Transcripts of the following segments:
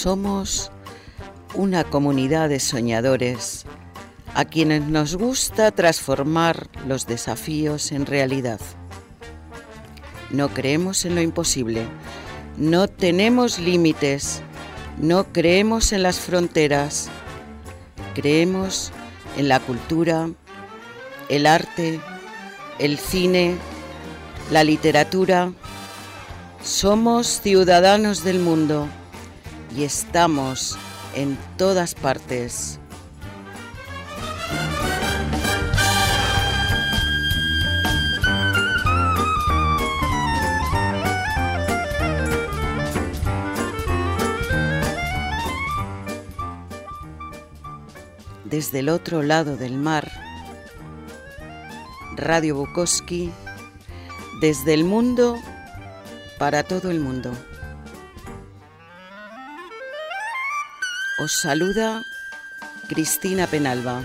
Somos una comunidad de soñadores a quienes nos gusta transformar los desafíos en realidad. No creemos en lo imposible, no tenemos límites, no creemos en las fronteras, creemos en la cultura, el arte, el cine, la literatura. Somos ciudadanos del mundo y estamos en todas partes. Desde el otro lado del mar, Radio Bukowski, desde el mundo para todo el mundo. Os saluda Cristina Penalba.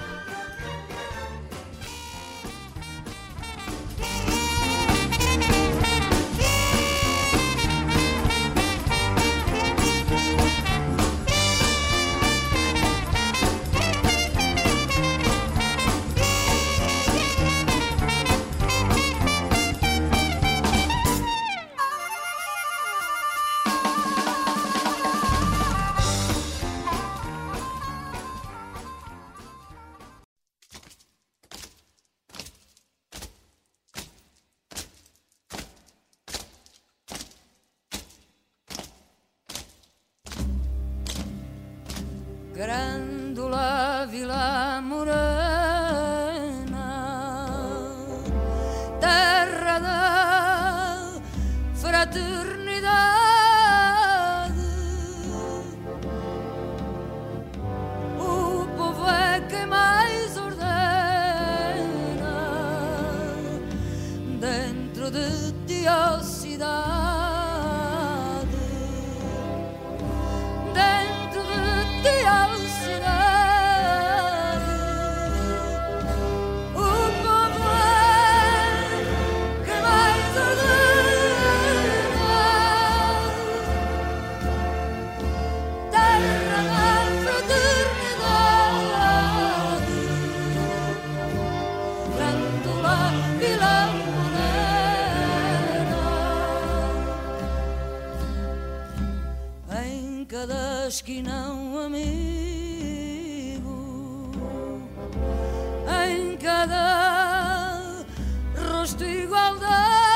Grândola Vila Morena, terra da fraternidade, o povo é quem mais ordena dentro de ti, ó cidade. Cada esquina um amigo, em cada rosto igualdade,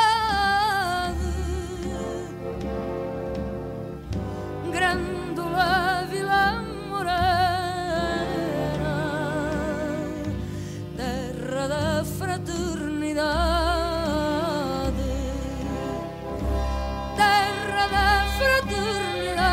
Grândola Vila Morena, terra da fraternidade, terra da fraternidade.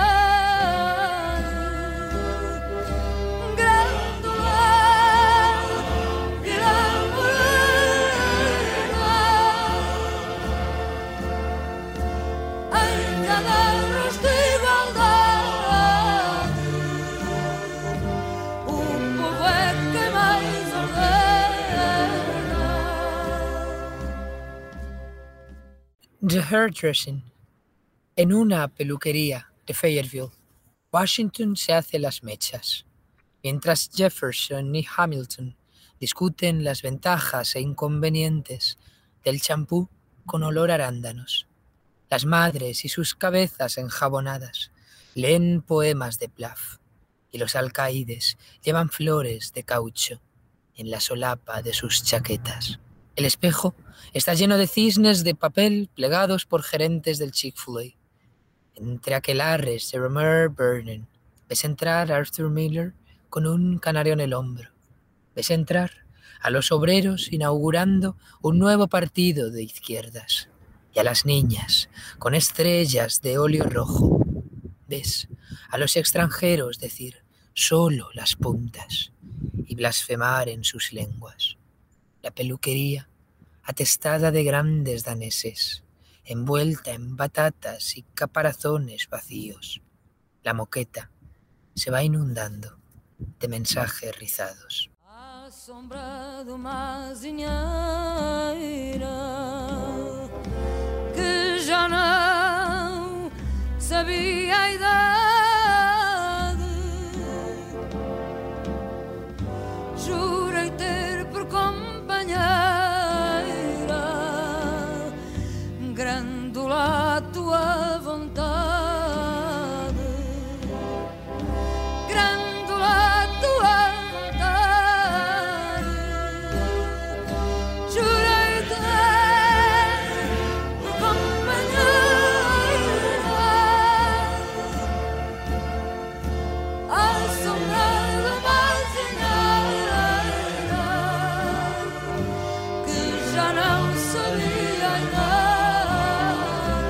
The Hairdressing. En una peluquería de Fayetteville, Washington se hace las mechas, mientras Jefferson y Hamilton discuten las ventajas e inconvenientes del champú con olor a arándanos. Las madres y sus cabezas enjabonadas leen poemas de Plath y los alcaides llevan flores de caucho en la solapa de sus chaquetas. El espejo está lleno de cisnes de papel plegados por gerentes del Chick-fil-A. Entre aquelarres de Romer Vernon, ves entrar a Arthur Miller con un canario en el hombro. Ves entrar a los obreros inaugurando un nuevo partido de izquierdas y a las niñas con estrellas de óleo rojo. Ves a los extranjeros decir solo las puntas y blasfemar en sus lenguas. La peluquería, atestada de grandes daneses, envuelta en batatas y caparazones vacíos. La moqueta se va inundando de mensajes rizados. Assombrado uma azinheira que já não sabia a idade non sabia andar.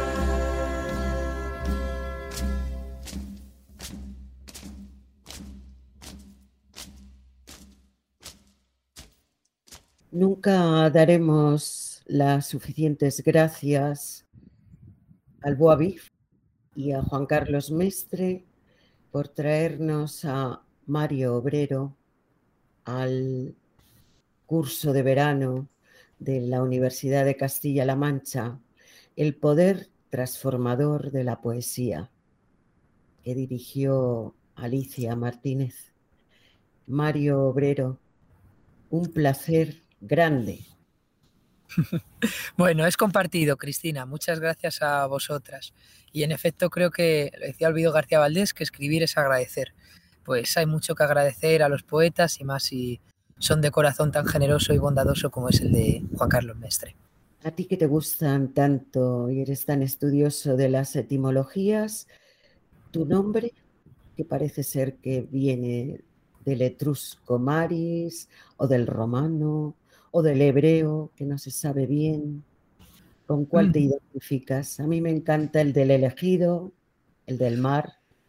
Nunca daremos las suficientes gracias al Boavif y a Juan Carlos Mestre por traernos a Mario Obrero al curso de verano de la Universidad de Castilla-La Mancha, El poder transformador de la poesía, que dirigió Alicia Martínez. Mario Obrero, un placer grande. Bueno, es compartido, Cristina. Muchas gracias a vosotras. Y en efecto creo que, lo decía Olvido García Valdés, que escribir es agradecer. Pues hay mucho que agradecer a los poetas y más si son de corazón tan generoso y bondadoso como es el de Juan Carlos Mestre. A ti que te gustan tanto y eres tan estudioso de las etimologías, tu nombre, que parece ser que viene del etrusco maris o del romano o del hebreo, que no se sabe bien, ¿con cuál te identificas? A mí me encanta el del elegido, el del mar.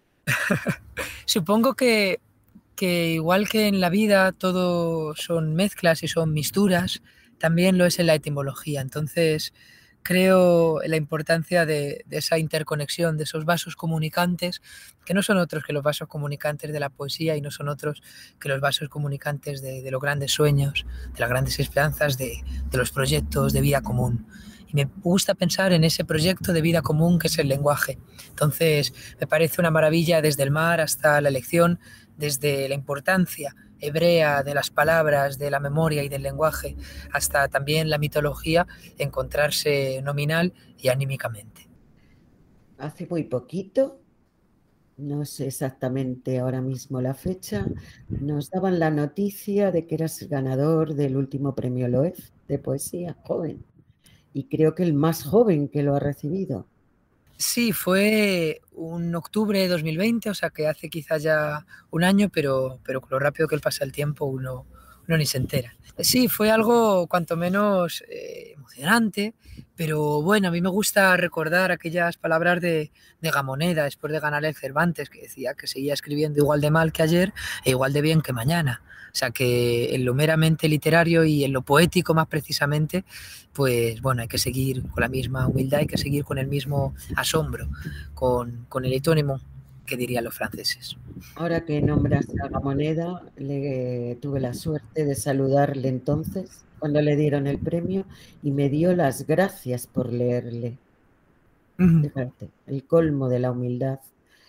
Supongo que igual que en la vida todo son mezclas y son misturas, también lo es en la etimología. Entonces creo en la importancia de esa interconexión, de esos vasos comunicantes, que no son otros que los vasos comunicantes de la poesía y no son otros que los vasos comunicantes de los grandes sueños, de las grandes esperanzas, de los proyectos de vida común. Y me gusta pensar en ese proyecto de vida común que es el lenguaje. Entonces me parece una maravilla desde el mar hasta la elección, desde la importancia hebrea de las palabras, de la memoria y del lenguaje, hasta también la mitología, encontrarse nominal y anímicamente. Hace muy poquito, no sé exactamente ahora mismo la fecha, nos daban la noticia de que eras ganador del último premio Loef de poesía joven. Y creo que el más joven que lo ha recibido. Sí, fue un octubre de 2020, o sea que hace quizás ya un año, pero con lo rápido que pasa el tiempo uno ni se entera. Sí, fue algo cuanto menos emocionante, pero bueno, a mí me gusta recordar aquellas palabras de Gamoneda después de ganar el Cervantes, que decía que seguía escribiendo igual de mal que ayer e igual de bien que mañana. O sea que en lo meramente literario y en lo poético más precisamente, pues bueno, hay que seguir con la misma humildad, hay que seguir con el mismo asombro, con el etónimo que dirían los franceses. Ahora que nombras a Gamoneda, tuve la suerte de saludarle entonces, cuando le dieron el premio, y me dio las gracias por leerle. Fíjate, el colmo de la humildad.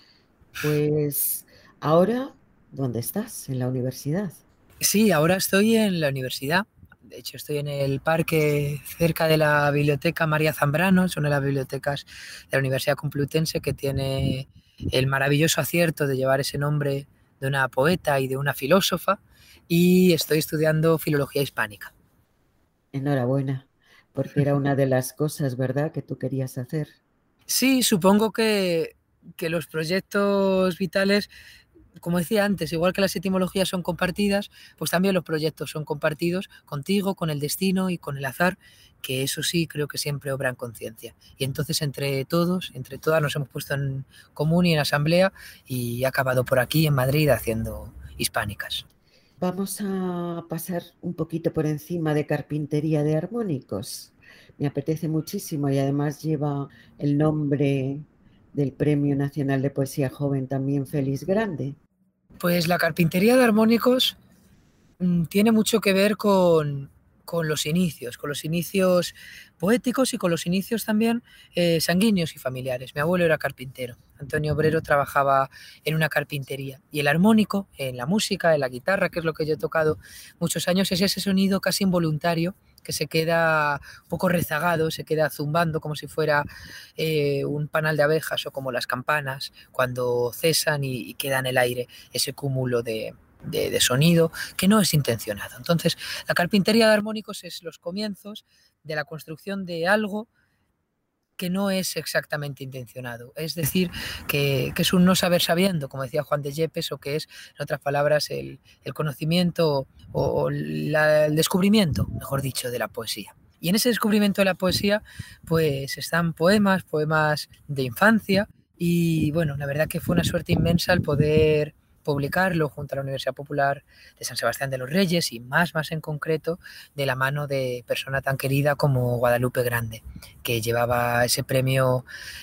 Pues ahora, ¿dónde estás? En la universidad. Sí, ahora estoy en la universidad. De hecho, estoy en el parque cerca de la biblioteca María Zambrano, es una de las bibliotecas de la Universidad Complutense que tiene el maravilloso acierto de llevar ese nombre de una poeta y de una filósofa, y estoy estudiando filología hispánica. Enhorabuena, porque era una de las cosas, ¿verdad?, que tú querías hacer. Sí, supongo que los proyectos vitales, como decía antes, igual que las etimologías son compartidas, pues también los proyectos son compartidos contigo, con el destino y con el azar, que eso sí creo que siempre obra en conciencia. Y entonces entre todos, entre todas nos hemos puesto en común y en asamblea y he acabado por aquí en Madrid haciendo hispánicas. Vamos a pasar un poquito por encima de carpintería de armónicos. Me apetece muchísimo y además lleva el nombre del Premio Nacional de Poesía Joven también, Félix Grande. Pues la carpintería de armónicos tiene mucho que ver con los inicios poéticos y con los inicios también sanguíneos y familiares. Mi abuelo era carpintero, Antonio Obrero trabajaba en una carpintería y el armónico, en la música, en la guitarra, que es lo que yo he tocado muchos años, es ese sonido casi involuntario que se queda un poco rezagado, se queda zumbando como si fuera un panal de abejas o como las campanas cuando cesan y queda en el aire ese cúmulo de sonido que no es intencionado. Entonces, la carpintería de armónicos es los comienzos de la construcción de algo que no es exactamente intencionado. Es decir, que es un no saber sabiendo, como decía Juan de Yepes, o que es, en otras palabras, el conocimiento o el descubrimiento, mejor dicho, de la poesía. Y en ese descubrimiento de la poesía, pues están poemas de infancia, y bueno, la verdad que fue una suerte inmensa el poder publicarlo junto a la Universidad Popular de San Sebastián de los Reyes, y más en concreto de la mano de persona tan querida como Guadalupe Grande, que llevaba ese premio,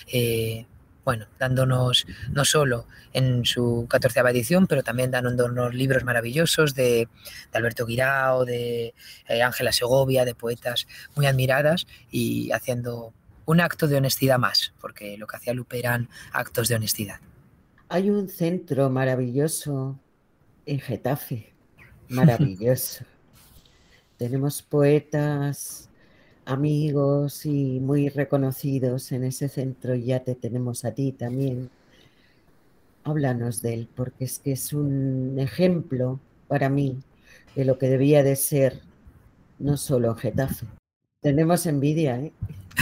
dándonos no solo en su 14ª edición, pero también dándonos libros maravillosos de Alberto Guirao, de Ángela Segovia, de poetas muy admiradas, y haciendo un acto de honestidad más, porque lo que hacía Lupe eran actos de honestidad. Hay un centro maravilloso en Getafe, maravilloso. Tenemos poetas, amigos y muy reconocidos en ese centro, y ya te tenemos a ti también. Háblanos de él, porque es que es un ejemplo para mí de lo que debía de ser, no solo en Getafe. Tenemos envidia, ¿eh?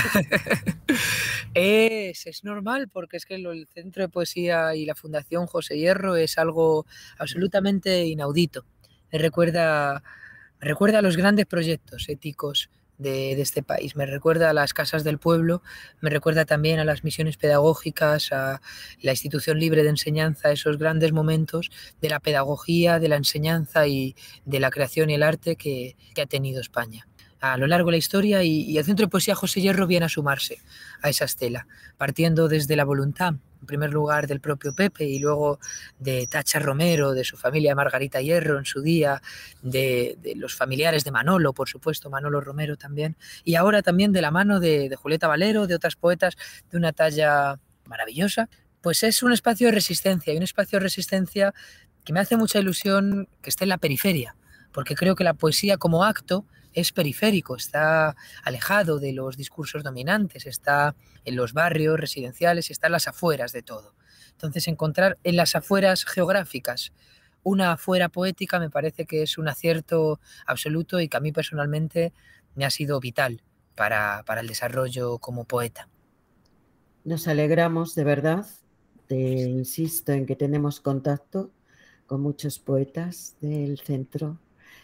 Es normal, porque es que el Centro de Poesía y la Fundación José Hierro es algo absolutamente inaudito. Me recuerda a los grandes proyectos éticos de este país, me recuerda a las casas del pueblo, me recuerda también a las misiones pedagógicas, a la institución libre de enseñanza, esos grandes momentos de la pedagogía, de la enseñanza y de la creación y el arte que ha tenido España a lo largo de la historia, y el Centro de Poesía José Hierro viene a sumarse a esa estela, partiendo desde la voluntad, en primer lugar del propio Pepe, y luego de Tacha Romero, de su familia Margarita Hierro en su día, de los familiares de Manolo, por supuesto, Manolo Romero también, y ahora también de la mano de Julieta Valero, de otras poetas de una talla maravillosa. Pues es un espacio de resistencia, y un espacio de resistencia que me hace mucha ilusión que esté en la periferia, porque creo que la poesía como acto es periférico, está alejado de los discursos dominantes, está en los barrios residenciales, está en las afueras de todo. Entonces, encontrar en las afueras geográficas una afuera poética me parece que es un acierto absoluto, y que a mí personalmente me ha sido vital para el desarrollo como poeta. Nos alegramos, de verdad. Te insisto en que tenemos contacto con muchos poetas del centro,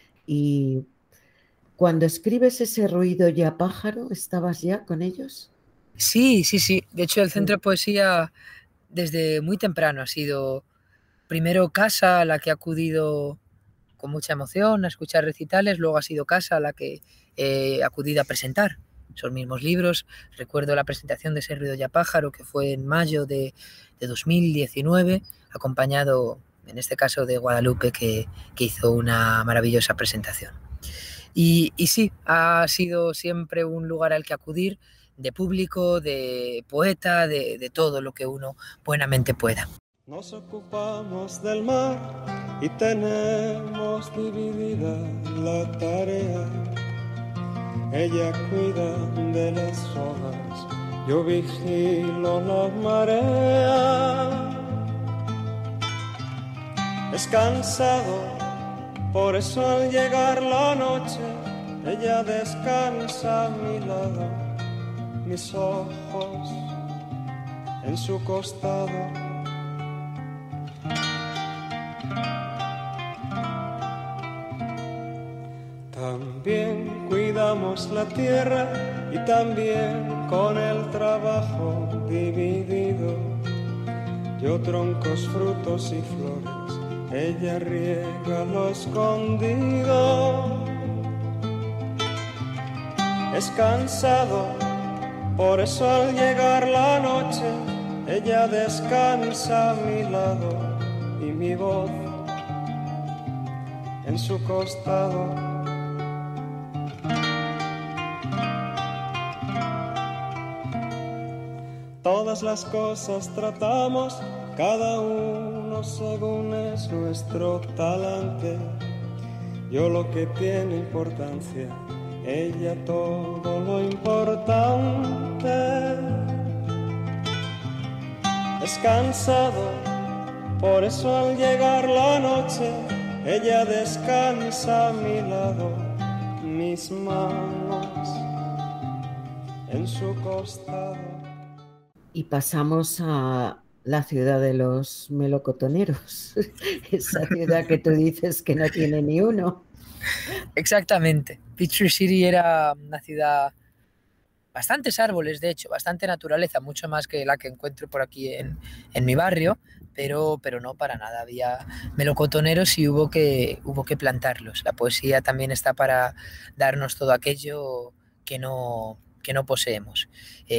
y cuando escribes ese ruido ya pájaro, ¿estabas ya con ellos? Sí. De hecho, el Centro de Poesía desde muy temprano ha sido primero casa a la que he acudido con mucha emoción a escuchar recitales, luego ha sido casa a la que he acudido a presentar esos mismos libros. Recuerdo la presentación de ese ruido ya pájaro, que fue en mayo de 2019, acompañado en este caso de Guadalupe, que hizo una maravillosa presentación. Y sí, ha sido siempre un lugar al que acudir, de público, de poeta, de todo lo que uno buenamente pueda. Nos ocupamos del mar y tenemos dividida la tarea. Ella cuida de las olas, yo vigilo la marea. Es cansado, por eso al llegar la noche, ella descansa a mi lado, mis ojos en su costado. También cuidamos la tierra y también con el trabajo dividido. Yo troncos, frutos y flores, ella riega lo escondido. Es cansado, por eso al llegar la noche, ella descansa a mi lado y mi voz en su costado. Todas las cosas tratamos, cada uno según es nuestro talante. Yo lo que tiene importancia, ella todo lo importante. Es cansado, por eso al llegar la noche, ella descansa a mi lado, mis manos en su costado. Y pasamos a la ciudad de los melocotoneros, esa ciudad que tú dices que no tiene ni uno. Exactamente. Peachtree City era una ciudad, bastantes árboles, de hecho, bastante naturaleza, mucho más que la que encuentro por aquí en mi barrio, pero no para nada. Había melocotoneros y hubo que plantarlos. La poesía también está para darnos todo aquello que no poseemos.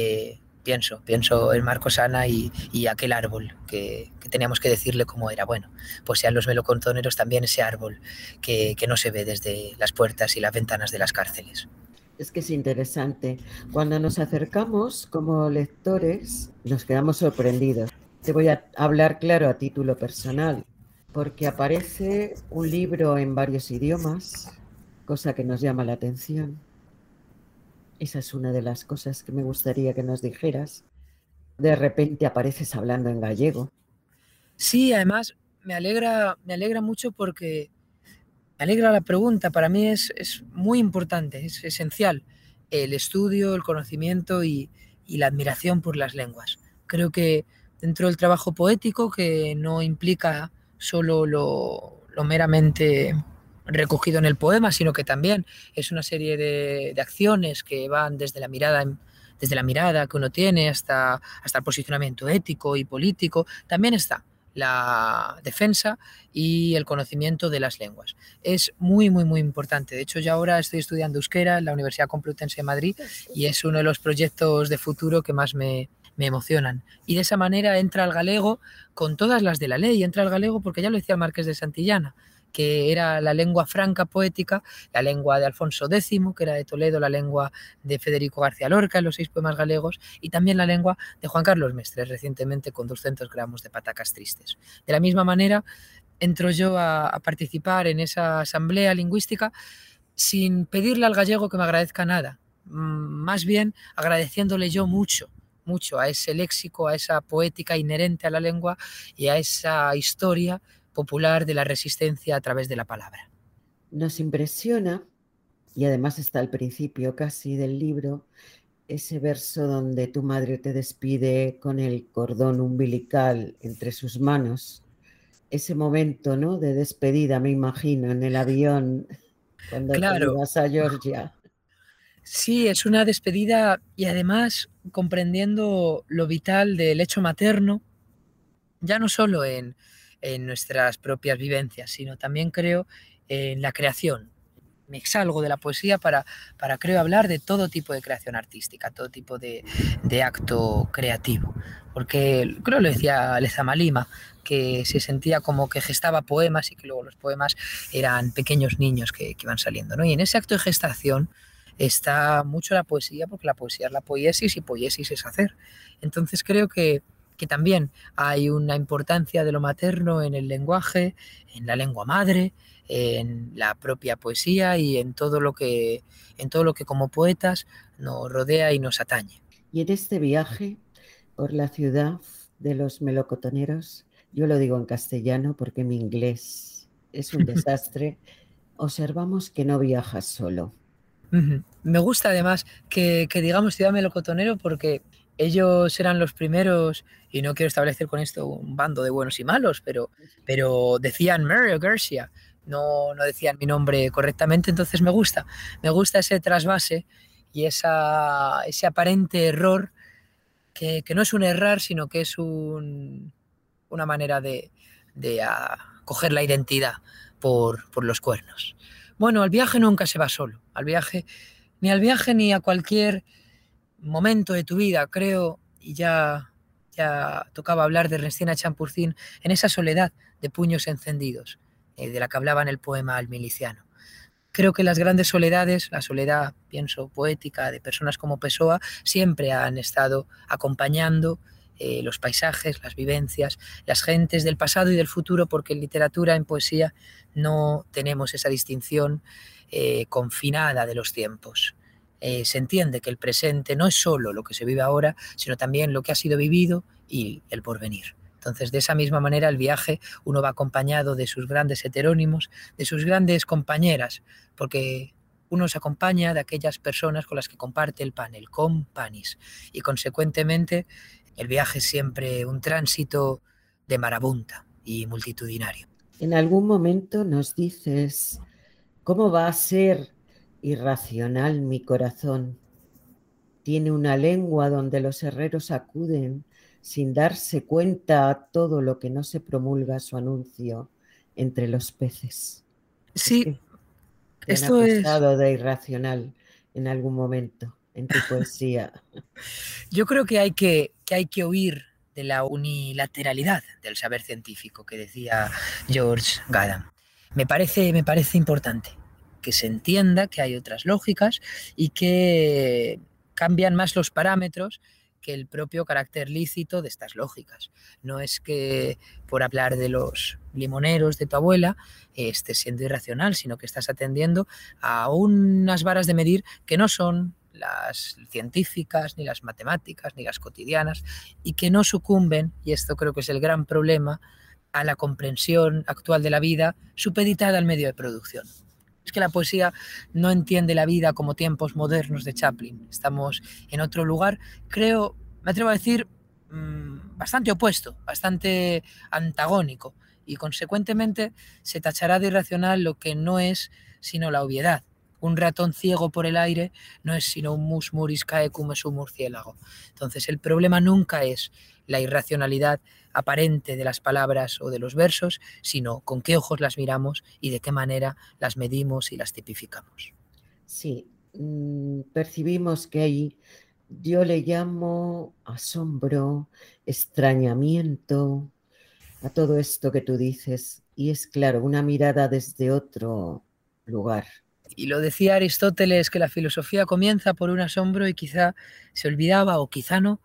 Pienso en Marcos Ana y aquel árbol que teníamos que decirle cómo era. Bueno, pues sean los melocotoneros también ese árbol que no se ve desde las puertas y las ventanas de las cárceles. Es que es interesante. Cuando nos acercamos como lectores, nos quedamos sorprendidos. Te voy a hablar claro a título personal, porque aparece un libro en varios idiomas, cosa que nos llama la atención. Esa es una de las cosas que me gustaría que nos dijeras. De repente apareces hablando en gallego. Sí, además me alegra mucho porque me alegra la pregunta. Para mí es muy importante, es esencial el estudio, el conocimiento y la admiración por las lenguas. Creo que dentro del trabajo poético, que no implica solo lo meramente recogido en el poema, sino que también es una serie de acciones que van desde la mirada que uno tiene hasta el posicionamiento ético y político, también está la defensa y el conocimiento de las lenguas. Es muy, muy, muy importante. De hecho, yo ahora estoy estudiando euskera en la Universidad Complutense de Madrid y es uno de los proyectos de futuro que más me emocionan. Y de esa manera entra el galego con todas las de la ley. Entra el galego porque ya lo decía el Marqués de Santillana, que era la lengua franca poética, la lengua de Alfonso X, que era de Toledo, la lengua de Federico García Lorca en los 6 poemas galegos, y también la lengua de Juan Carlos Mestres, recientemente con 200 gramos de patacas tristes. De la misma manera, entro yo a participar en esa asamblea lingüística sin pedirle al gallego que me agradezca nada, más bien agradeciéndole yo mucho a ese léxico, a esa poética inherente a la lengua y a esa historia popular de la resistencia a través de la palabra. Nos impresiona, y además está al principio casi del libro, ese verso donde tu madre te despide con el cordón umbilical entre sus manos. Ese momento, ¿no?, de despedida, me imagino, en el avión cuando te Claro, ibas a Georgia. sí, es una despedida y además comprendiendo lo vital del hecho materno, ya no solo en nuestras propias vivencias, sino también creo en la creación. Me exalgo de la poesía para creo hablar de todo tipo de creación artística, todo tipo de acto creativo. Porque creo lo decía Lezama Lima, que se sentía como que gestaba poemas y que luego los poemas eran pequeños niños que iban saliendo, ¿no? Y en ese acto de gestación está mucho la poesía, porque la poesía es la poiesis y poiesis es hacer. Entonces creo que también hay una importancia de lo materno en el lenguaje, en la lengua madre, en la propia poesía y en todo lo que como poetas nos rodea y nos atañe. Y en este viaje por la ciudad de los melocotoneros, yo lo digo en castellano porque mi inglés es un desastre, observamos que no viajas solo. Me gusta además que digamos ciudad melocotonero porque ellos eran los primeros, y no quiero establecer con esto un bando de buenos y malos, pero decían Mario García, no decían mi nombre correctamente, entonces me gusta ese trasvase y ese aparente error que no es un errar, sino que es una manera de coger la identidad por los cuernos. Bueno, al viaje nunca se va solo, ni al viaje ni a cualquier momento de tu vida, creo, y ya tocaba hablar de Ernestina Champurcín en esa soledad de puños encendidos, de la que hablaba en el poema Al miliciano. Creo que las grandes soledades, la soledad, pienso, poética de personas como Pessoa, siempre han estado acompañando los paisajes, las vivencias, las gentes del pasado y del futuro, porque en literatura, en poesía, no tenemos esa distinción confinada de los tiempos. Se entiende que el presente no es solo lo que se vive ahora, sino también lo que ha sido vivido y el porvenir. Entonces, de esa misma manera, el viaje uno va acompañado de sus grandes heterónimos, de sus grandes compañeras, porque uno se acompaña de aquellas personas con las que comparte el pan, el companis, y consecuentemente El viaje es siempre un tránsito de marabunta y multitudinario. En algún momento nos dices, ¿cómo va a ser irracional mi corazón? Tiene una lengua donde los herreros acuden sin darse cuenta a todo lo que no se promulga su anuncio entre los peces. Sí, te han acusado de irracional en algún momento en tu poesía. Yo creo que hay que huir de la unilateralidad del saber científico que decía George Gaddam. Me parece importante que se entienda que hay otras lógicas y que cambian más los parámetros que el propio carácter lícito de estas lógicas. No es que por hablar de los limoneros de tu abuela estés siendo irracional, sino que estás atendiendo a unas varas de medir que no son las científicas, ni las matemáticas, ni las cotidianas, y que no sucumben, y esto creo que es el gran problema, a la comprensión actual de la vida supeditada al medio de producción. Es que la poesía no entiende la vida como tiempos modernos de Chaplin. Estamos en otro lugar, creo, me atrevo a decir, bastante opuesto, bastante antagónico, y consecuentemente se tachará de irracional lo que no es sino la obviedad. Un ratón ciego por el aire no es sino un mus muris caecum es un murciélago. Entonces el problema nunca es la irracionalidad aparente de las palabras o de los versos, sino con qué ojos las miramos y de qué manera las medimos y las tipificamos. Sí, percibimos que hay, yo le llamo asombro, extrañamiento a todo esto que tú dices, y es claro, una mirada desde otro lugar. Y lo decía Aristóteles, que la filosofía comienza por un asombro y quizá se olvidaba, o quizá no,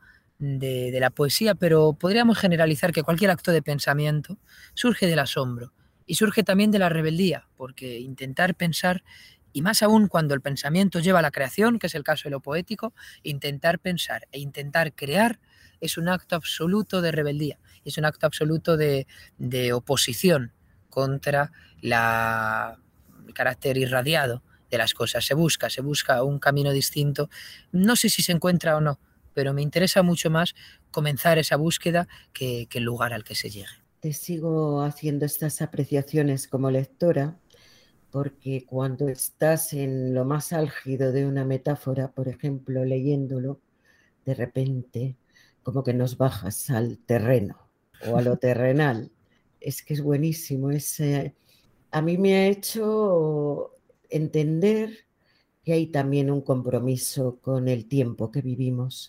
de la poesía, pero podríamos generalizar que cualquier acto de pensamiento surge del asombro y surge también de la rebeldía, porque intentar pensar, y más aún cuando el pensamiento lleva a la creación, que es el caso de lo poético, intentar pensar e intentar crear es un acto absoluto de rebeldía, es un acto absoluto de oposición contra el carácter irradiado de las cosas. Se busca un camino distinto. No sé si se encuentra o no, pero me interesa mucho más comenzar esa búsqueda que el lugar al que se llegue. Te sigo haciendo estas apreciaciones como lectora, porque cuando estás en lo más álgido de una metáfora, por ejemplo, leyéndolo, de repente como que nos bajas al terreno o a lo terrenal. Es que es buenísimo. A mí me ha hecho entender que hay también un compromiso con el tiempo que vivimos.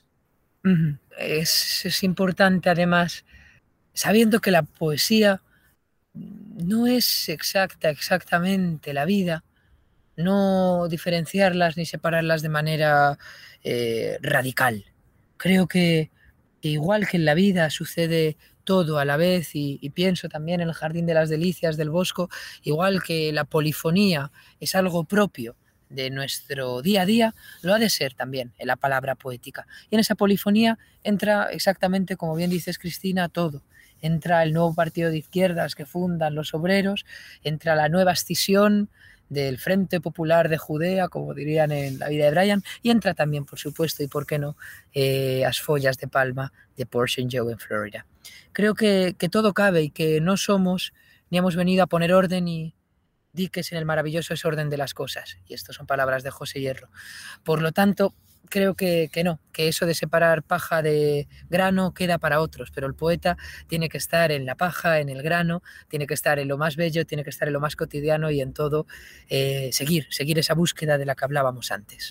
Es importante, además, sabiendo que la poesía no es exactamente la vida, no diferenciarlas ni separarlas de manera radical. Creo que igual que en la vida sucede todo a la vez, y pienso también en el Jardín de las Delicias del Bosco, igual que la polifonía es algo propio de nuestro día a día, lo ha de ser también en la palabra poética. Y en esa polifonía entra exactamente, como bien dices, Cristina, todo. Entra el nuevo partido de izquierdas que fundan los obreros, entra la nueva escisión del Frente Popular de Judea, como dirían en La vida de Brian, y entra también, por supuesto, y por qué no, As follas de palma de Portion Joe en Florida. Creo que todo cabe y que no somos ni hemos venido a poner orden y diques en el maravilloso desorden de las cosas. Y estas son palabras de José Hierro. Por lo tanto, creo que no, que eso de separar paja de grano queda para otros, pero el poeta tiene que estar en la paja, en el grano, tiene que estar en lo más bello, tiene que estar en lo más cotidiano y en todo seguir esa búsqueda de la que hablábamos antes.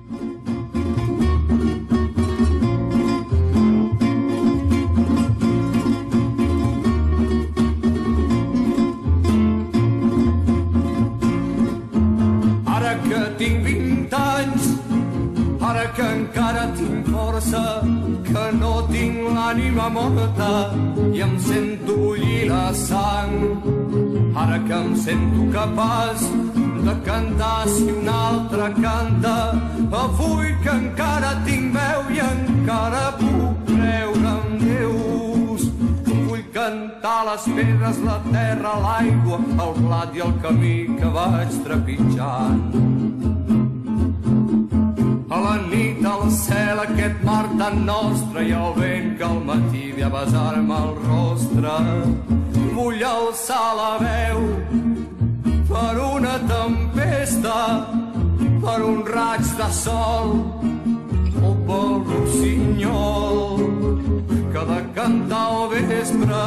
Ara que tinc 20 anys, ara que encara tinc força, que no tinc l'ànima morta i em sento bullir la sang. Ara que em sento capaç de cantar si un altre canta, avui que encara tinc veu i encara puc creure en Déus. Vull cantar les pedres, la terra, l'aigua, el blat i el camí que vaig trepitjant. A la nit, al cel, aquest mar tan davant nostre hi ha el vent que al matí ve a besar-me el rostre. Vull alçar la veu per una tempesta, per un raig de sol o pel rossinyol que ha de cantar al vespre.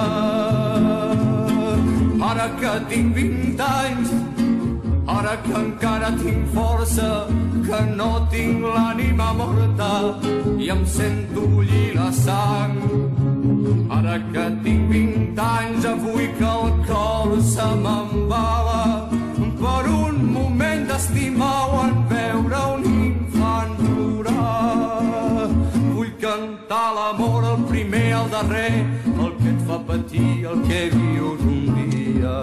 Ara que tinc 20 anys, ara que encara tinc força, que no tinc l'ànima morta i em sento bullir la sang. Ara que tinc 20 anys, avui que el cor se m'embala per un moment d'estimar o en veure un infant plorar. Vull cantar l'amor, el primer, el darrer, el que et fa patir, el que vius un dia.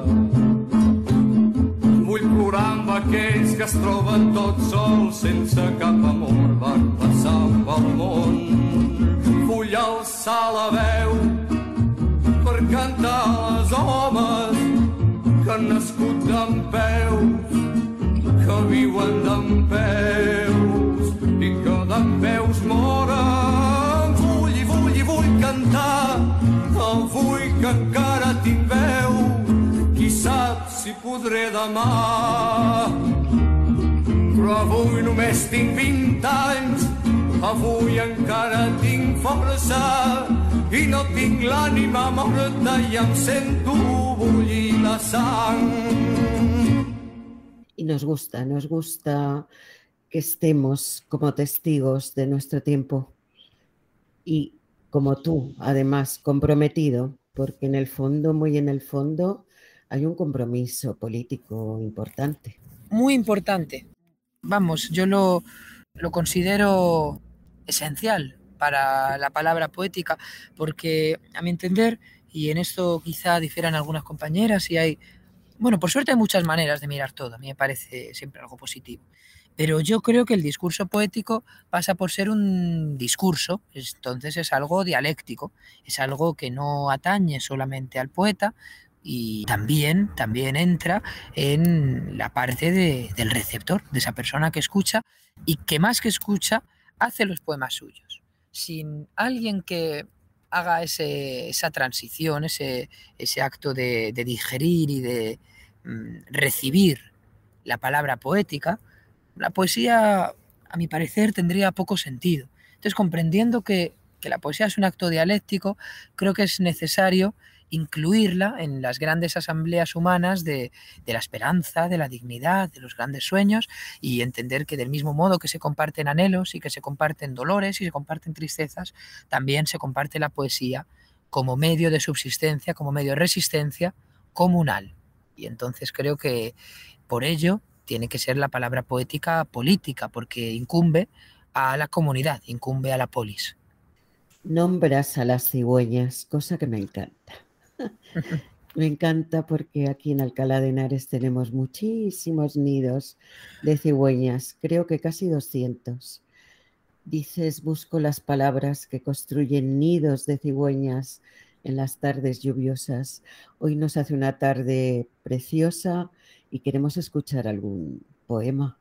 Vull plorar amb aquells que es troben tots sols, sense cap amor, van passant pel món. Vull alçar la veu per cantar als homes que han nascut dempeus, que viuen dempeus i que dempeus moren. Vull cantar, avui que encara tinc veu, qui sap si podré demà. Però avui només tinc 20 anys, avui encara tinc força i no tinc l'ànima morta i em sento bullir la sang. Y nos gusta que estemos como testigos de nuestro tiempo y como tú, además, comprometido, porque en el fondo, muy en el fondo, hay un compromiso político importante. Muy importante. Vamos, yo lo considero esencial para la palabra poética, porque a mi entender, y en esto quizá difieran algunas compañeras, y hay, bueno, por suerte hay muchas maneras de mirar todo, a mí me parece siempre algo positivo, pero yo creo que el discurso poético pasa por ser un discurso, entonces es algo dialéctico, es algo que no atañe solamente al poeta, y también entra en la parte del receptor, de esa persona que escucha y que más que escucha hace los poemas suyos. Sin alguien que haga esa transición, ese acto de digerir y de recibir la palabra poética, la poesía, a mi parecer, tendría poco sentido. Entonces, comprendiendo que la poesía es un acto dialéctico, creo que es necesario incluirla en las grandes asambleas humanas de la esperanza, de la dignidad, de los grandes sueños, y entender que del mismo modo que se comparten anhelos y que se comparten dolores y se comparten tristezas, también se comparte la poesía como medio de subsistencia, como medio de resistencia comunal. Y entonces creo que por ello tiene que ser la palabra poética política, porque incumbe a la comunidad, incumbe a la polis. Nombras a las cigüeñas, cosa que me encanta. Me encanta porque aquí en Alcalá de Henares tenemos muchísimos nidos de cigüeñas, creo que casi 200. Dices, busco las palabras que construyen nidos de cigüeñas en las tardes lluviosas. Hoy nos hace una tarde preciosa y queremos escuchar algún poema.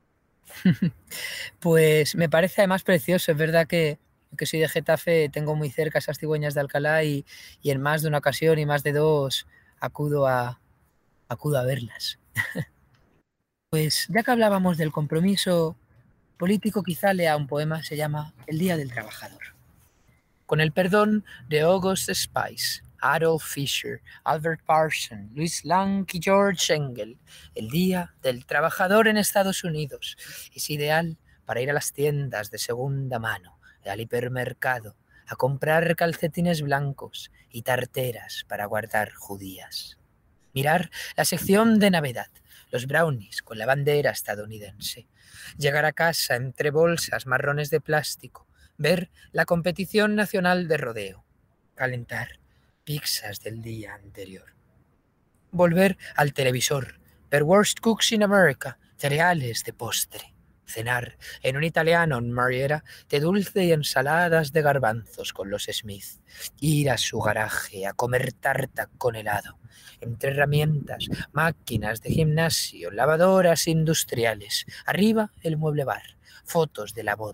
Pues me parece además precioso, es verdad que soy de Getafe, tengo muy cerca esas cigüeñas de Alcalá y en más de una ocasión y más de dos acudo a verlas. Pues ya que hablábamos del compromiso político, quizá lea un poema, se llama El Día del Trabajador. Con el perdón de August Spice, Adolf Fischer, Albert Parson, Louis Lang y George Engel, el Día del Trabajador en Estados Unidos es ideal para ir a las tiendas de segunda mano, al hipermercado, a comprar calcetines blancos y tarteras para guardar judías. Mirar la sección de Navidad, los brownies con la bandera estadounidense. Llegar a casa entre bolsas marrones de plástico, ver la competición nacional de rodeo, calentar pizzas del día anterior. Volver al televisor, ver Worst Cooks in America, cereales de postre. Cenar en un italiano en Mariera de dulce y ensaladas de garbanzos con los Smith. Ir a su garaje a comer tarta con helado. Entre herramientas, máquinas de gimnasio, lavadoras industriales. Arriba el mueble bar, fotos de la boda,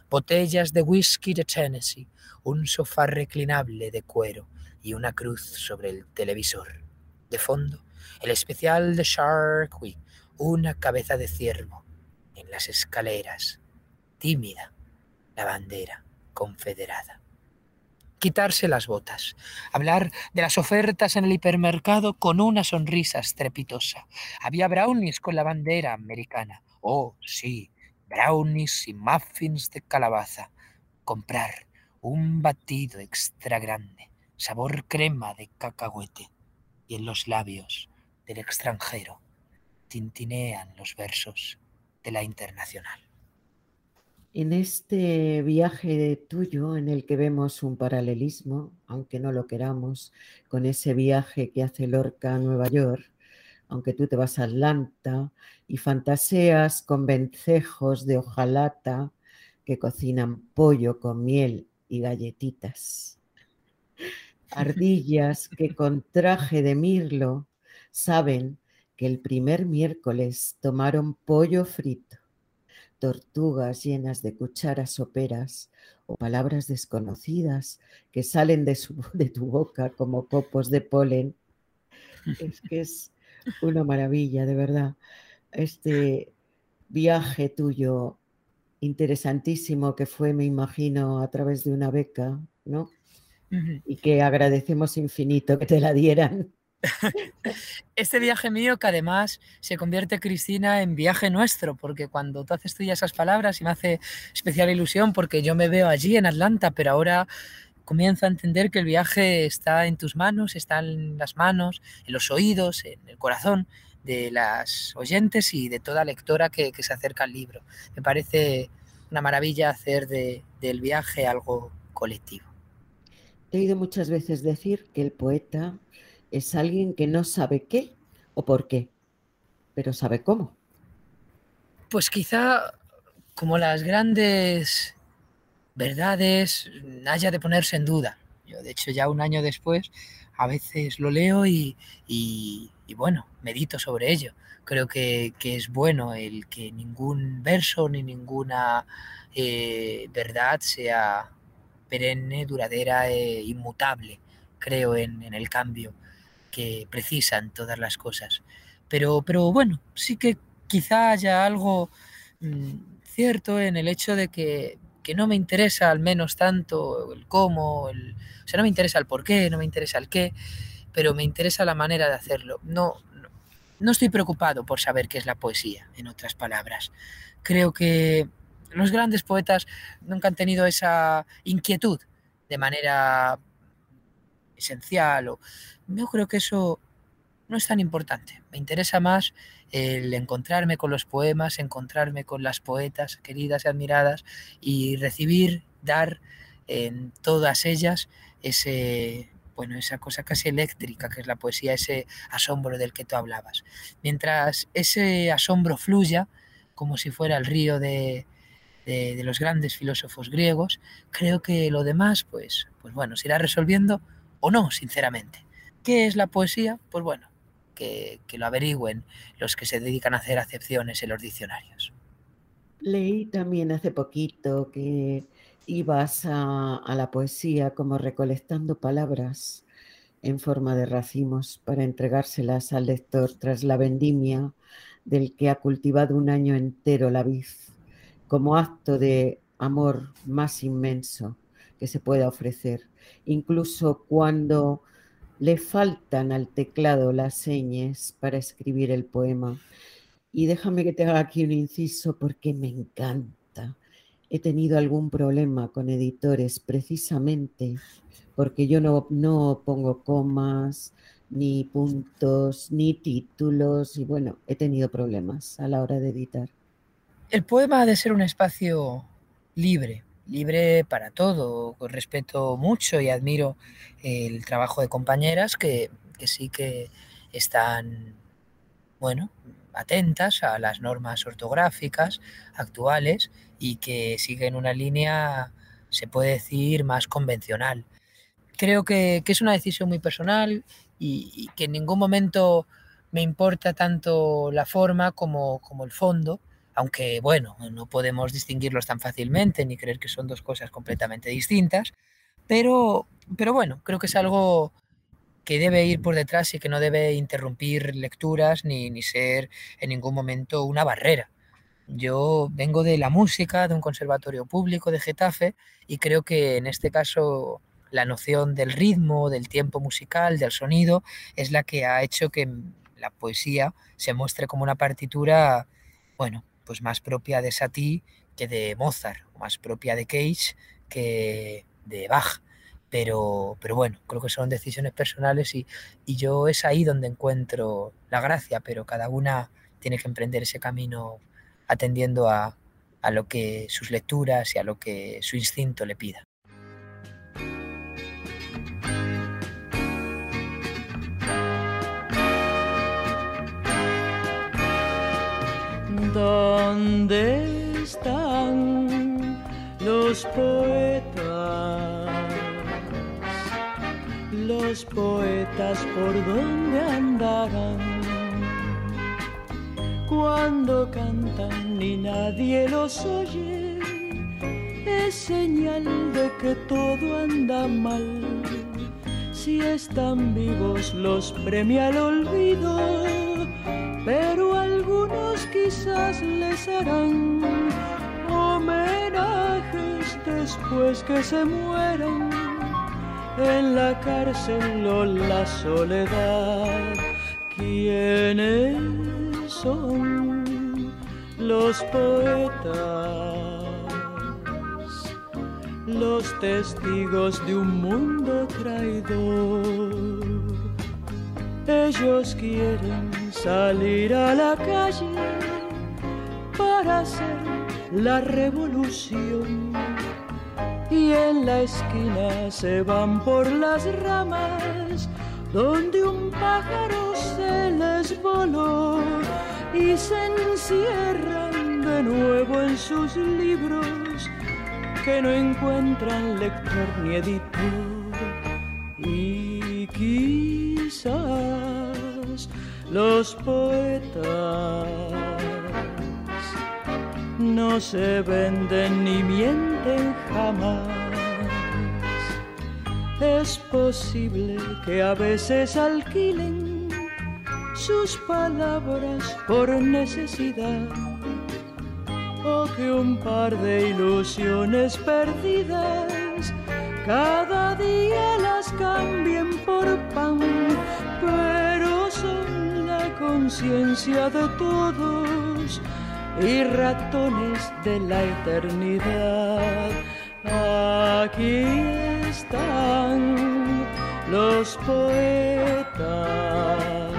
botellas de whisky de Tennessee, un sofá reclinable de cuero y una cruz sobre el televisor. De fondo, el especial de Shark Week, una cabeza de ciervo. En las escaleras, tímida, la bandera confederada. Quitarse las botas, hablar de las ofertas en el hipermercado con una sonrisa estrepitosa. Había brownies con la bandera americana. Oh, sí, brownies y muffins de calabaza. Comprar un batido extra grande, sabor crema de cacahuete. Y en los labios del extranjero tintinean los versos de la Internacional. En este viaje tuyo en el que vemos un paralelismo, aunque no lo queramos, con ese viaje que hace Lorca a Nueva York, aunque tú te vas a Atlanta y fantaseas con vencejos de hojalata que cocinan pollo con miel y galletitas, ardillas que con traje de mirlo saben que el primer miércoles tomaron pollo frito, tortugas llenas de cucharas soperas o palabras desconocidas que salen de tu boca como copos de polen. Es que es una maravilla, de verdad. Este viaje tuyo interesantísimo que fue, me imagino, a través de una beca, ¿no? Y que agradecemos infinito que te la dieran. Este viaje mío que además se convierte, Cristina, en viaje nuestro, porque cuando tú haces tuyas esas palabras y me hace especial ilusión porque yo me veo allí en Atlanta, pero ahora comienzo a entender que el viaje está en tus manos, está en las manos, en los oídos, en el corazón de las oyentes y de toda lectora que se acerca al libro. Me parece una maravilla hacer del viaje algo colectivo. He oído muchas veces decir que el poeta es alguien que no sabe qué o por qué, pero sabe cómo. Pues quizá como las grandes verdades haya de ponerse en duda. Yo, de hecho, ya un año después, a veces lo leo y bueno, medito sobre ello. Creo que es bueno el que ningún verso ni ninguna verdad sea perenne, duradera e inmutable. Creo en el cambio que precisan todas las cosas. Pero bueno, sí que quizá haya algo cierto en el hecho de que no me interesa al menos tanto el cómo, o sea, no me interesa el por qué, no me interesa el qué, pero me interesa la manera de hacerlo. No estoy preocupado por saber qué es la poesía, en otras palabras. Creo que los grandes poetas nunca han tenido esa inquietud de manera esencial. Yo creo que eso no es tan importante. Me interesa más el encontrarme con los poemas, encontrarme con las poetas queridas y admiradas y recibir, dar en todas ellas esa cosa casi eléctrica que es la poesía, ese asombro del que tú hablabas. Mientras ese asombro fluya, como si fuera el río de los grandes filósofos griegos, creo que lo demás, pues bueno, se irá resolviendo o no, sinceramente. ¿Qué es la poesía? Pues bueno, que lo averigüen los que se dedican a hacer acepciones en los diccionarios. Leí también hace poquito que ibas a la poesía como recolectando palabras en forma de racimos para entregárselas al lector tras la vendimia del que ha cultivado un año entero la vid, como acto de amor más inmenso que se pueda ofrecer, incluso cuando le faltan al teclado las señas para escribir el poema. Y déjame que te haga aquí un inciso porque me encanta. He tenido algún problema con editores precisamente porque yo no pongo comas, ni puntos, ni títulos, y bueno, he tenido problemas a la hora de editar. El poema ha de ser un espacio libre para todo. Respeto mucho y admiro el trabajo de compañeras que sí que están, bueno, atentas a las normas ortográficas actuales y que siguen una línea, se puede decir, más convencional. Creo que es una decisión muy personal y que en ningún momento me importa tanto la forma como el fondo, aunque bueno, no podemos distinguirlos tan fácilmente ni creer que son dos cosas completamente distintas, pero bueno, creo que es algo que debe ir por detrás y que no debe interrumpir lecturas ni ser en ningún momento una barrera. Yo vengo de la música, de un conservatorio público de Getafe, y creo que en este caso la noción del ritmo, del tiempo musical, del sonido, es la que ha hecho que la poesía se muestre como una partitura, bueno, pues más propia de Satie que de Mozart, o más propia de Cage que de Bach. Pero bueno, creo que son decisiones personales y yo es ahí donde encuentro la gracia, pero cada una tiene que emprender ese camino atendiendo a lo que sus lecturas y a lo que su instinto le pida. ¿Dónde están los poetas? Los poetas, ¿por dónde andarán? Cuando cantan y nadie los oye, es señal de que todo anda mal. Si están vivos los premia el olvido, pero algunos quizás les harán homenajes después que se mueran en la cárcel o la soledad. ¿Quiénes son los poetas? Los testigos de un mundo traidor. Ellos quieren salir a la calle para hacer la revolución, y en la esquina se van por las ramas donde un pájaro se les voló, y se encierran de nuevo en sus libros que no encuentran lector ni editor. Y quizás los poetas no se venden ni mienten jamás. Es posible que a veces alquilen sus palabras por necesidad, o que un par de ilusiones perdidas cada día las cambien por pan, pero son la conciencia de todos y ratones de la eternidad. Aquí están los poetas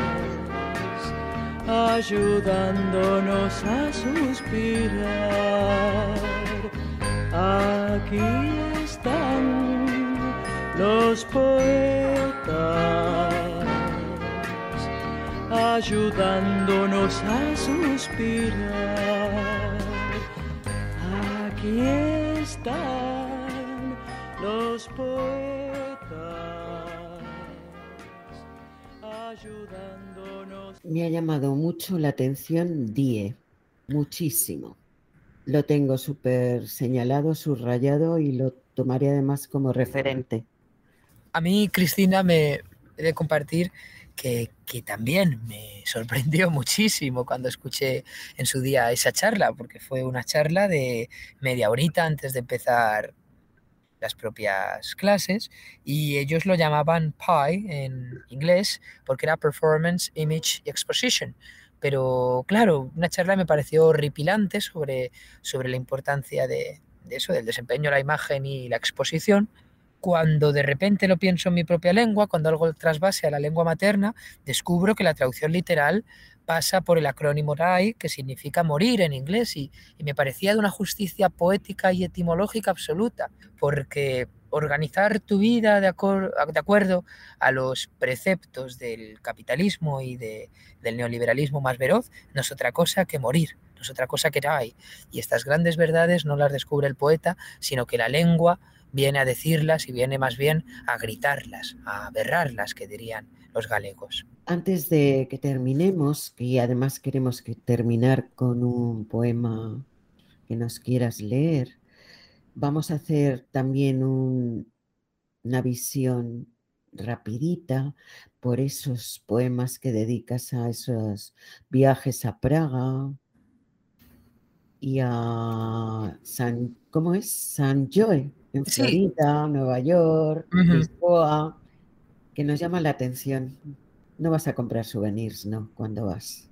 ayudándonos a suspirar. Aquí están los poetas ayudándonos a suspirar. Aquí están los poetas ayudándonos. Me ha llamado mucho la atención Die, muchísimo. Lo tengo súper señalado, subrayado, y lo tomaré además como referente. A mí, Cristina, me he de compartir que también me sorprendió muchísimo cuando escuché en su día esa charla, porque fue una charla de media horita antes de empezar las propias clases, y ellos lo llamaban PI en inglés porque era Performance, Image y Exposition. Pero claro, una charla me pareció horripilante sobre la importancia de eso, del desempeño de la imagen y la exposición, cuando de repente lo pienso en mi propia lengua, cuando algo trasvase a la lengua materna, descubro que la traducción literal pasa por el acrónimo RAI, que significa morir en inglés, y me parecía de una justicia poética y etimológica absoluta, porque organizar tu vida de acuerdo a los preceptos del capitalismo y del neoliberalismo más veloz no es otra cosa que morir, no es otra cosa que RAI. Y estas grandes verdades no las descubre el poeta, sino que la lengua viene a decirlas y viene más bien a gritarlas, a berrarlas, que dirían los galegos. Antes de que terminemos, y además queremos terminar con un poema que nos quieras leer, vamos a hacer también una visión rapidita por esos poemas que dedicas a esos viajes a Praga y a ¿cómo es? San Joe, en Sí. Florida, Nueva York, Lisboa, que nos llama la atención. No vas a comprar souvenirs, ¿no? Cuando vas.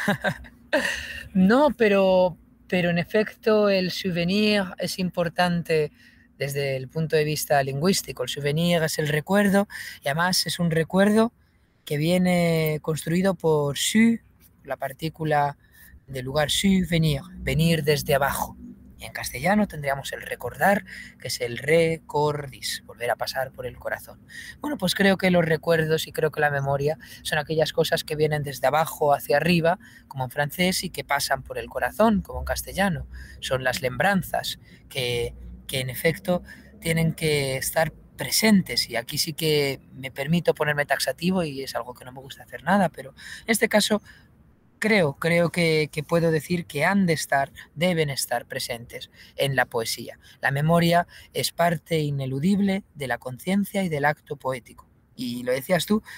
No, pero en efecto el souvenir es importante desde el punto de vista lingüístico. El souvenir es el recuerdo y además es un recuerdo que viene construido por su, la partícula del lugar souvenir, venir desde abajo. Y en castellano tendríamos el recordar, que es el recordis, volver a pasar por el corazón. Bueno, pues creo que los recuerdos y creo que la memoria son aquellas cosas que vienen desde abajo hacia arriba, como en francés, y que pasan por el corazón, como en castellano. Son las lembranzas que en efecto tienen que estar presentes, y aquí sí que me permito ponerme taxativo y es algo que no me gusta hacer nada, pero en este caso creo que puedo decir que han de estar, deben estar presentes en la poesía. La memoria es parte ineludible de la conciencia y del acto poético. Y lo decías tú,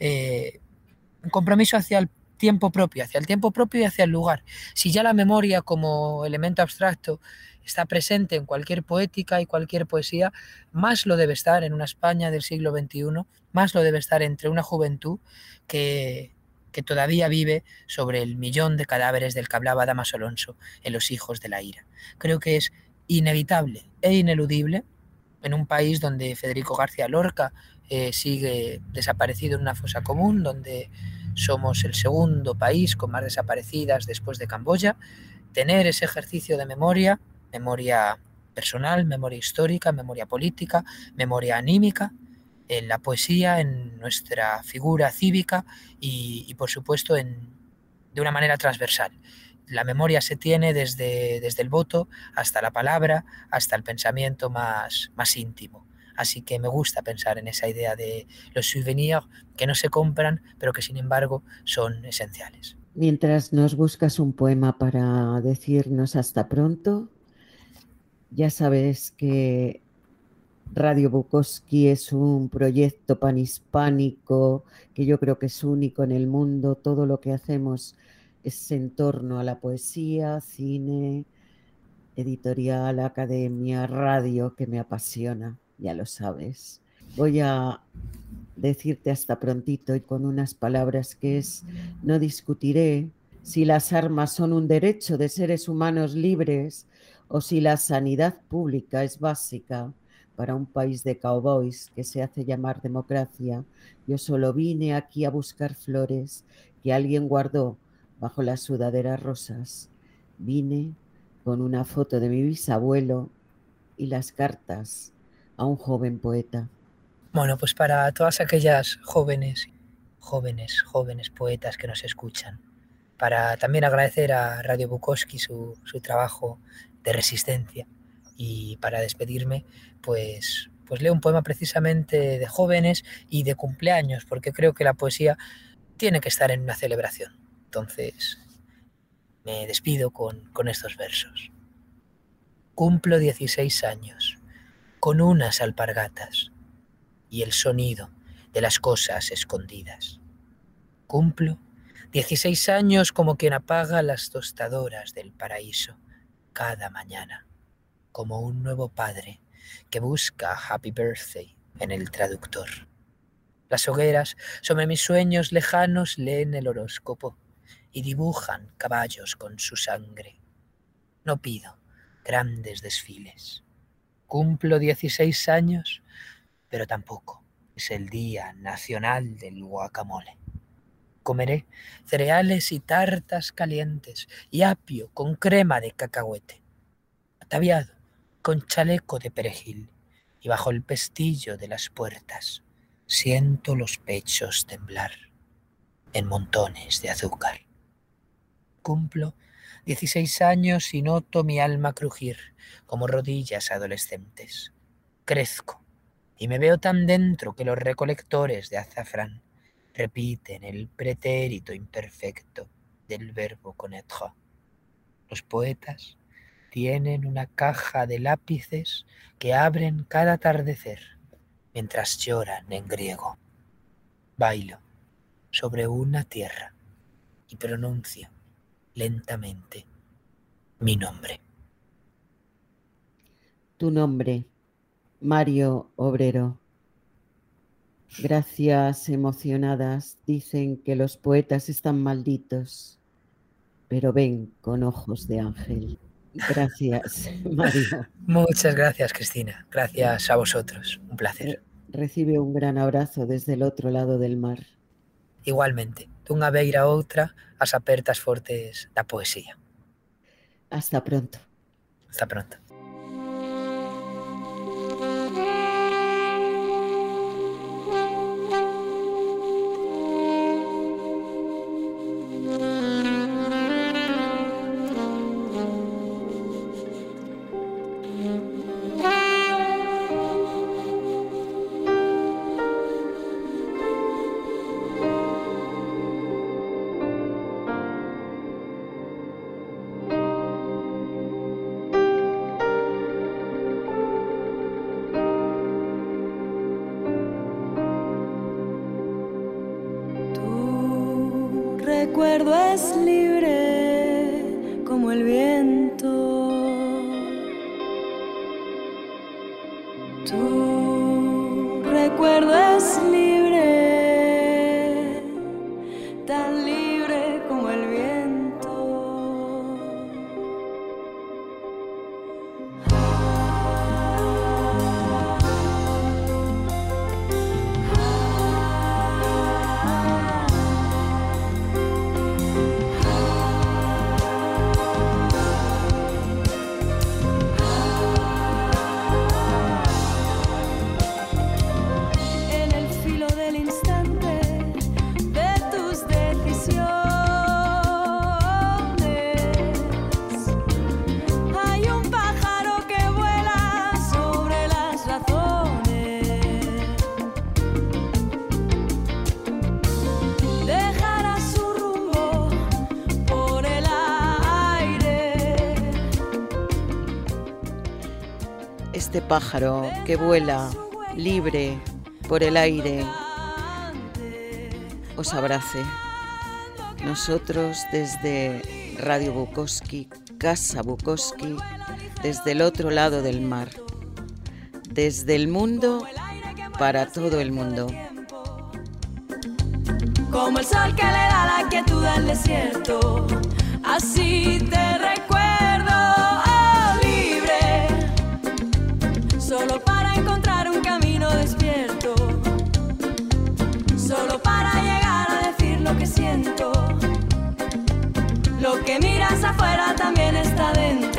un compromiso hacia el tiempo propio y hacia el lugar. Si ya la memoria como elemento abstracto está presente en cualquier poética y cualquier poesía, más lo debe estar en una España del siglo XXI, más lo debe estar entre una juventud que todavía vive sobre el millón de cadáveres del que hablaba Damaso Alonso en Los hijos de la ira. Creo que es inevitable e ineludible en un país donde Federico García Lorca sigue desaparecido en una fosa común, donde somos el segundo país con más desaparecidas después de Camboya, tener ese ejercicio de memoria, memoria personal, memoria histórica, memoria política, memoria anímica, en la poesía, en nuestra figura cívica y por supuesto de una manera transversal. La memoria se tiene desde el voto hasta la palabra, hasta el pensamiento más íntimo. Así que me gusta pensar en esa idea de los souvenirs que no se compran, pero que sin embargo son esenciales. Mientras nos buscas un poema para decirnos hasta pronto, ya sabes que Radio Bukowski es un proyecto panhispánico que yo creo que es único en el mundo. Todo lo que hacemos es en torno a la poesía, cine, editorial, academia, radio, que me apasiona, ya lo sabes. Voy a decirte hasta prontito y con unas palabras que es: no discutiré si las armas son un derecho de seres humanos libres o si la sanidad pública es básica para un país de cowboys que se hace llamar democracia. Yo solo vine aquí a buscar flores que alguien guardó bajo las sudaderas rosas. Vine con una foto de mi bisabuelo y las cartas a un joven poeta. Bueno, pues para todas aquellas jóvenes poetas que nos escuchan, para también agradecer a Radio Bukowski su trabajo de resistencia, y para despedirme, pues leo un poema precisamente de jóvenes y de cumpleaños, porque creo que la poesía tiene que estar en una celebración. Entonces, me despido con estos versos. Cumplo 16 años, con unas alpargatas y el sonido de las cosas escondidas. Cumplo 16 años como quien apaga las tostadoras del paraíso cada mañana, como un nuevo padre que busca Happy Birthday en el traductor. Las hogueras sobre mis sueños lejanos leen el horóscopo y dibujan caballos con su sangre. No pido grandes desfiles. Cumplo 16 años, pero tampoco es el Día Nacional del Guacamole. Comeré cereales y tartas calientes y apio con crema de cacahuete, ataviado con chaleco de perejil, y bajo el pestillo de las puertas siento los pechos temblar en montones de azúcar. Cumplo 16 años y noto mi alma crujir como rodillas adolescentes. Crezco y me veo tan dentro que los recolectores de azafrán repiten el pretérito imperfecto del verbo connaître. Los poetas tienen una caja de lápices que abren cada atardecer mientras lloran en griego. Bailo sobre una tierra y pronuncio lentamente mi nombre. Tu nombre, Mario Obrero. Gracias emocionadas dicen que los poetas están malditos, pero ven con ojos de ángel. Gracias, Mario. Muchas gracias, Cristina. Gracias a vosotros. Un placer. Recibe un gran abrazo desde el otro lado del mar. Igualmente, dunha beira a outra, as apertas fortes da poesía. Hasta pronto. Hasta pronto. Recuerdo es libre como el viento. Tu recuerdo es libre, tan libre como el viento. Este pájaro que vuela libre por el aire os abrace. Nosotros desde Radio Bukowski, Casa Bukowski, desde el otro lado del mar, desde el mundo para todo el mundo. Como el sol que le da la quietud al desierto, así te recuerdo, oh, libre, solo para encontrar un camino despierto, solo para llegar a decir lo que siento. Lo que miras afuera también está dentro.